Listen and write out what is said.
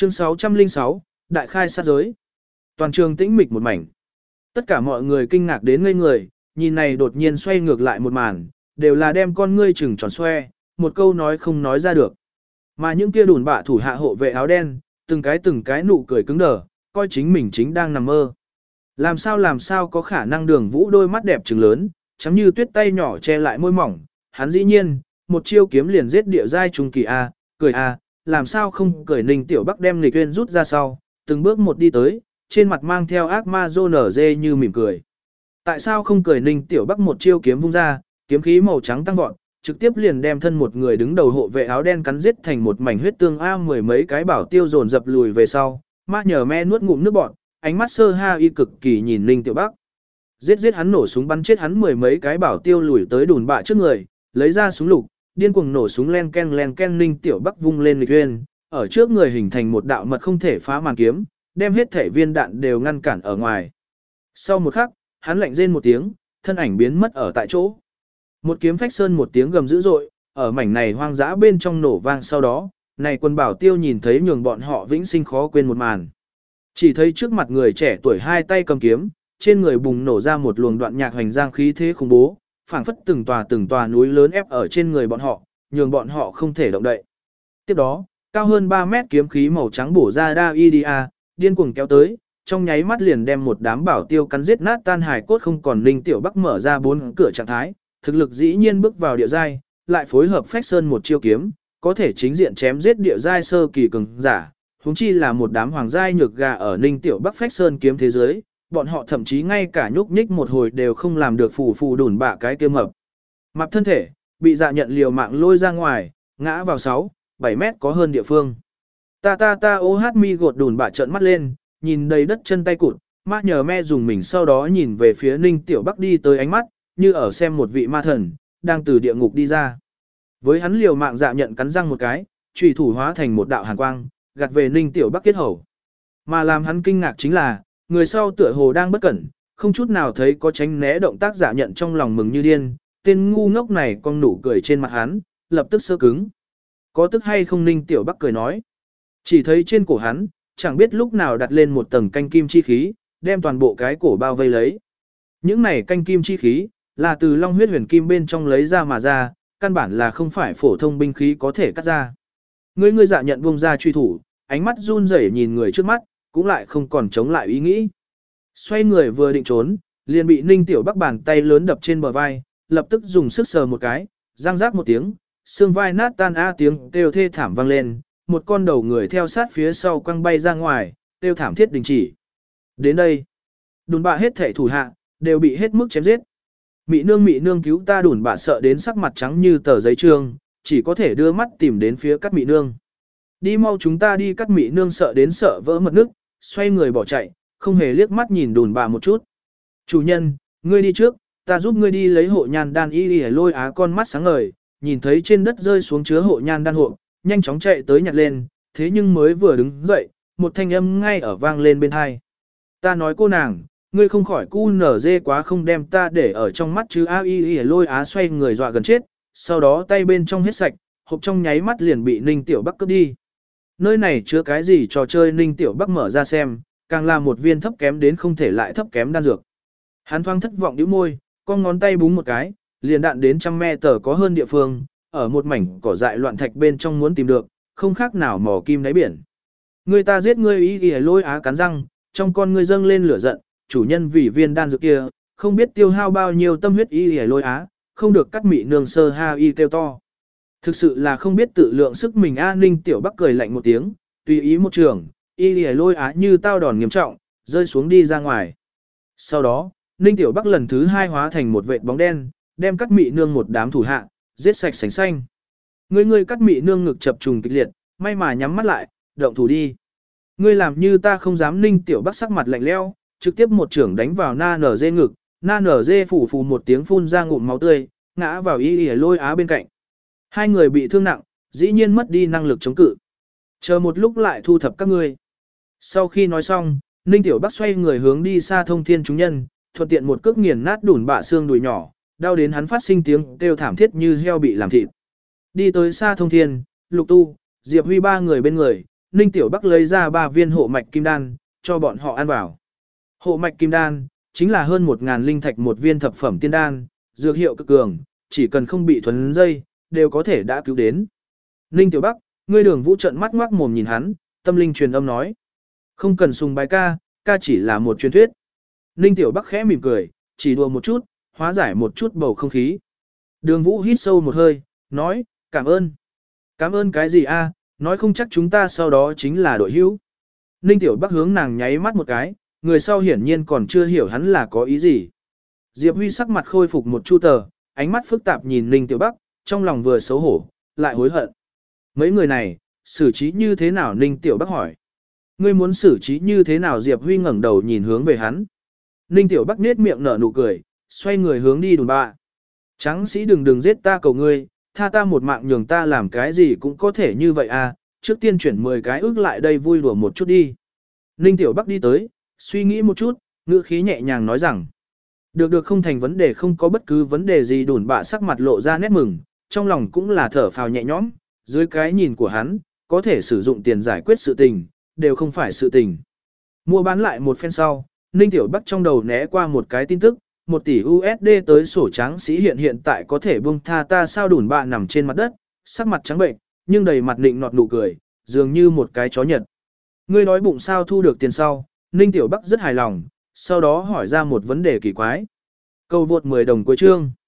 Chương 606, Đại khai sát giới. Toàn trường tĩnh mịch một mảnh. Tất cả mọi người kinh ngạc đến ngây người, nhìn này đột nhiên xoay ngược lại một màn, đều là đem con ngươi chừng tròn xoe, một câu nói không nói ra được. Mà những kia đùn bạ thủ hạ hộ vệ áo đen, từng cái nụ cười cứng đờ, coi chính mình chính đang nằm mơ. Làm sao có khả năng Đường Vũ đôi mắt đẹp trừng lớn, trắng như tuyết tay nhỏ che lại môi mỏng, hắn dĩ nhiên, một chiêu kiếm liền giết địa giai trung kỳ a, cười a, làm sao không cười. Ninh Tiểu Bắc đem nghịch uyên rút ra sau, từng bước một đi tới, trên mặt mang theo ác ma rô nở dê như mỉm cười. Tại sao không cười? Ninh Tiểu Bắc một chiêu kiếm vung ra, kiếm khí màu trắng tăng vọt, trực tiếp liền đem thân một người đứng đầu hộ vệ áo đen cắn giết thành một mảnh huyết tương a. Mười mấy cái bảo tiêu dồn dập lùi về sau, Ma Nhờ Me nuốt ngụm nước bọt, ánh mắt sơ ha y cực kỳ nhìn Ninh Tiểu Bắc. Giết hắn, nổ súng bắn chết hắn. Mười mấy cái bảo tiêu lùi tới đùn bạ trước người, lấy ra súng lục, điên cuồng nổ súng len ken. Ninh Tiểu Bắc vung lên nghịch uyên, ở trước người hình thành một đạo mật không thể phá màn kiếm, đem hết thể viên đạn đều ngăn cản ở ngoài. Sau một khắc, hắn lạnh rên một tiếng, thân ảnh biến mất ở tại chỗ. Một kiếm phách sơn một tiếng gầm dữ dội, ở mảnh này hoang dã bên trong nổ vang. Sau đó, này quân bảo tiêu nhìn thấy nhường bọn họ vĩnh sinh khó quên một màn. Chỉ thấy trước mặt người trẻ tuổi hai tay cầm kiếm, trên người bùng nổ ra một luồng đoạn nhạc hoành giang khí thế khủng bố, phảng phất từng tòa núi lớn ép ở trên người bọn họ, nhường bọn họ không thể động đậy. Tiếp đó, cao hơn 3 mét kiếm khí màu trắng bổ ra Daidia, điên cuồng kéo tới, trong nháy mắt liền đem một đám bảo tiêu cắn giết nát tan hài cốt không còn. Ninh Tiểu Bắc mở ra 4 cửa trạng thái, thực lực dĩ nhiên bước vào địa giai, lại phối hợp phách sơn một chiêu kiếm, có thể chính diện chém giết địa giai sơ kỳ cường giả, huống chi là một đám hoàng giai nhược gà ở Ninh Tiểu Bắc phách sơn kiếm thế giới, bọn họ thậm chí ngay cả nhúc nhích một hồi đều không làm được. Phù đùn bạ cái kia mập thân thể, bị Dạ Nhận liều mạng lôi ra ngoài, ngã vào 6-7 mét có hơn địa phương. Ô hát mi gột đùn bạ trợn mắt lên, nhìn đầy đất chân tay cụt, Ma Nhờ Me dùng mình, sau đó nhìn về phía Ninh Tiểu Bắc đi tới, ánh mắt như ở xem một vị ma thần đang từ địa ngục đi ra. Với hắn liều mạng, Dạ Nhận cắn răng một cái, chủy thủ hóa thành một đạo hàn quang, gạt về Ninh Tiểu Bắc kết hầu. Mà làm hắn kinh ngạc chính là, người sau tựa hồ đang bất cẩn, không chút nào thấy có tránh né động tác. Dạ Nhận trong lòng mừng như điên, tên ngu ngốc này con nụ cười trên mặt hắn, lập tức sơ cứng. Có tức hay không? Ninh Tiểu Bắc cười nói. Chỉ thấy trên cổ hắn, chẳng biết lúc nào đặt lên một tầng canh kim chi khí, đem toàn bộ cái cổ bao vây lấy. Những này canh kim chi khí, là từ long huyết huyền kim bên trong lấy ra mà ra, căn bản là không phải phổ thông binh khí có thể cắt ra. Ngươi Dạ Nhận buông ra truy thủ, ánh mắt run rẩy nhìn người trước mắt, cũng lại không còn chống lại ý nghĩ. Xoay người vừa định trốn, liền bị Ninh Tiểu Bắc bàn tay lớn đập trên bờ vai, lập tức dùng sức sờ một cái, răng rác một tiếng, xương vai nát tan tiếng kêu thê thảm vang lên, một con đầu người theo sát phía sau quăng bay ra ngoài, kêu thảm thiết đình chỉ. Đến đây, đùn bạ hết thể thủ hạ, đều bị hết mức chém giết. Mị nương cứu ta! Đùn bạ sợ đến sắc mặt trắng như tờ giấy trương, chỉ có thể đưa mắt tìm đến phía Cát Mị nương. Đi mau, chúng ta đi! Cát Mị nương sợ đến sợ vỡ mật nước, xoay người bỏ chạy, không hề liếc mắt nhìn đùn bạ một chút. Chủ nhân, ngươi đi trước, ta giúp ngươi đi lấy hộ nhan đan. Lôi Á con mắt sáng ngời, nhìn thấy trên đất rơi xuống chứa hộ nhan đan hộ, nhanh chóng chạy tới nhặt lên, thế nhưng mới vừa đứng dậy, một thanh âm ngay ở vang lên bên tai. Ta nói cô nàng, ngươi không khỏi cu nở dê quá không, đem ta để ở trong mắt chứ? Lôi Á xoay người dọa gần chết, sau đó tay bên trong hết sạch, hộp trong nháy mắt liền bị Ninh Tiểu Bắc cướp đi. Nơi này chứa cái gì trò chơi? Ninh Tiểu Bắc mở ra xem, càng là một viên thấp kém đến không thể lại thấp kém đan dược. Hắn thoáng thất vọng nhíu môi, con ngón tay búng một cái, liền đạn đến 100m có hơn địa phương, ở một mảnh cỏ dại loạn thạch bên trong muốn tìm được, không khác nào mò kim đáy biển. Người ta giết ngươi! Lôi Á cắn răng, trong con ngươi dâng lên lửa giận, chủ nhân vì viên đan dược kia, không biết tiêu hao bao nhiêu tâm huyết. Lôi Á, không được Cát Mị nương sơ ha kêu to. Thực sự là không biết tự lượng sức mình. Ninh Tiểu Bắc cười lạnh một tiếng, tùy ý một trường, Lôi Á như tao đòn nghiêm trọng, rơi xuống đi ra ngoài. Sau đó, Ninh Tiểu Bắc lần thứ 2 hóa thành một vệt bóng đen, đem Cát Mị nương một đám thủ hạ giết sạch sành xanh. Ngươi Cát Mị nương ngực chập trùng kịch liệt, may mà nhắm mắt lại, động thủ đi. Ngươi làm như ta không dám! Ninh Tiểu Bắc sắc mặt lạnh lẽo, trực tiếp một chưởng đánh vào Na Nở Dê ngực, Na Nở Dê phù một tiếng phun ra ngụm máu tươi, ngã vào Lôi Á bên cạnh. Hai người bị thương nặng, dĩ nhiên mất đi năng lực chống cự. Chờ một lúc lại thu thập các ngươi. Sau khi nói xong, Ninh Tiểu Bắc xoay người hướng đi Sa Thông Thiên chúng nhân, thuận tiện một cước nghiền nát đùn bạ xương đùi nhỏ, đau đến hắn phát sinh tiếng kêu thảm thiết như heo bị làm thịt. Đi tới Sa Thông Thiên, Lục Tu, Diệp Huy ba người bên người, Ninh Tiểu Bắc lấy ra 3 viên hộ mạch kim đan, cho bọn họ ăn vào. Hộ mạch kim đan, chính là hơn 1.000 linh thạch một viên thập phẩm tiên đan, dược hiệu cực cường, chỉ cần không bị thuần dây, đều có thể đã cứu đến. Ninh Tiểu Bắc, ngươi Đường Vũ trợn mắt ngoác mồm nhìn hắn, tâm linh truyền âm nói. Không cần sùng bái ca, ca chỉ là một truyền thuyết. Ninh Tiểu Bắc khẽ mỉm cười, chỉ đùa một chút, hóa giải một chút bầu không khí. Đường Vũ hít sâu một hơi, nói, cảm ơn. Cảm ơn cái gì a? Nói không chắc chúng ta sau đó chính là đội hữu. Ninh Tiểu Bắc hướng nàng nháy mắt một cái, người sau hiển nhiên còn chưa hiểu hắn là có ý gì. Diệp Huy sắc mặt khôi phục một chu tờ, ánh mắt phức tạp nhìn Ninh Tiểu Bắc, trong lòng vừa xấu hổ, lại hối hận. Mấy người này, xử trí như thế nào Ninh Tiểu Bắc hỏi. Ngươi muốn xử trí như thế nào Diệp Huy ngẩng đầu nhìn hướng về hắn. Ninh Tiểu Bắc nết miệng nở nụ cười, xoay người hướng đi đùn bạ. Tráng sĩ đừng giết ta cầu ngươi, tha ta một mạng nhường ta làm cái gì cũng có thể như vậy à, trước tiên chuyển 10 cái ước lại đây vui đùa một chút đi. Ninh Tiểu Bắc đi tới, suy nghĩ một chút, ngữ khí nhẹ nhàng nói rằng. Được không thành vấn đề không có bất cứ vấn đề gì đùn bạ sắc mặt lộ ra nét mừng, trong lòng cũng là thở phào nhẹ nhõm, dưới cái nhìn của hắn, có thể sử dụng tiền giải quyết sự tình, đều không phải sự tình. Mua bán lại một phen sau, Ninh Tiểu Bắc trong đầu né qua một cái tin tức, 1 tỷ USD tới sổ tráng sĩ hiện tại có thể buông tha ta sao đủn bạ nằm trên mặt đất, sắc mặt trắng bệnh, nhưng đầy mặt nịnh nọt nụ cười, dường như một cái chó nhật. Ngươi nói bụng sao thu được tiền sau, Ninh Tiểu Bắc rất hài lòng, sau đó hỏi ra một vấn đề kỳ quái. Câu vượt 10 đồng cuối chương.